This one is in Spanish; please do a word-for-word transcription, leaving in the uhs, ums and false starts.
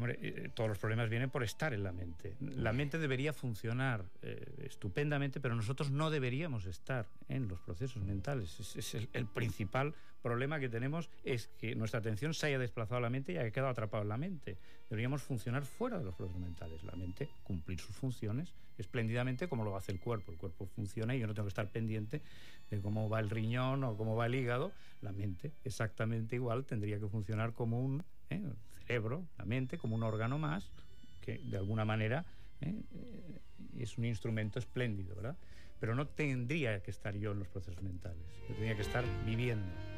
Hombre, eh, todos los problemas vienen por estar en la mente. La mente debería funcionar eh, estupendamente, pero nosotros no deberíamos estar en los procesos mentales. Es, es el, el principal problema que tenemos, es que nuestra atención se haya desplazado a la mente y haya quedado atrapado en la mente. Deberíamos funcionar fuera de los procesos mentales. La mente cumplir sus funciones espléndidamente como lo hace el cuerpo. El cuerpo funciona y yo no tengo que estar pendiente de cómo va el riñón o cómo va el hígado. La mente, exactamente igual, tendría que funcionar como un ¿eh? el cerebro, la mente, como un órgano más, que de alguna manera ¿eh? Eh, es un instrumento espléndido, ¿verdad? Pero no tendría que estar yo en los procesos mentales. Yo tendría que estar viviendo.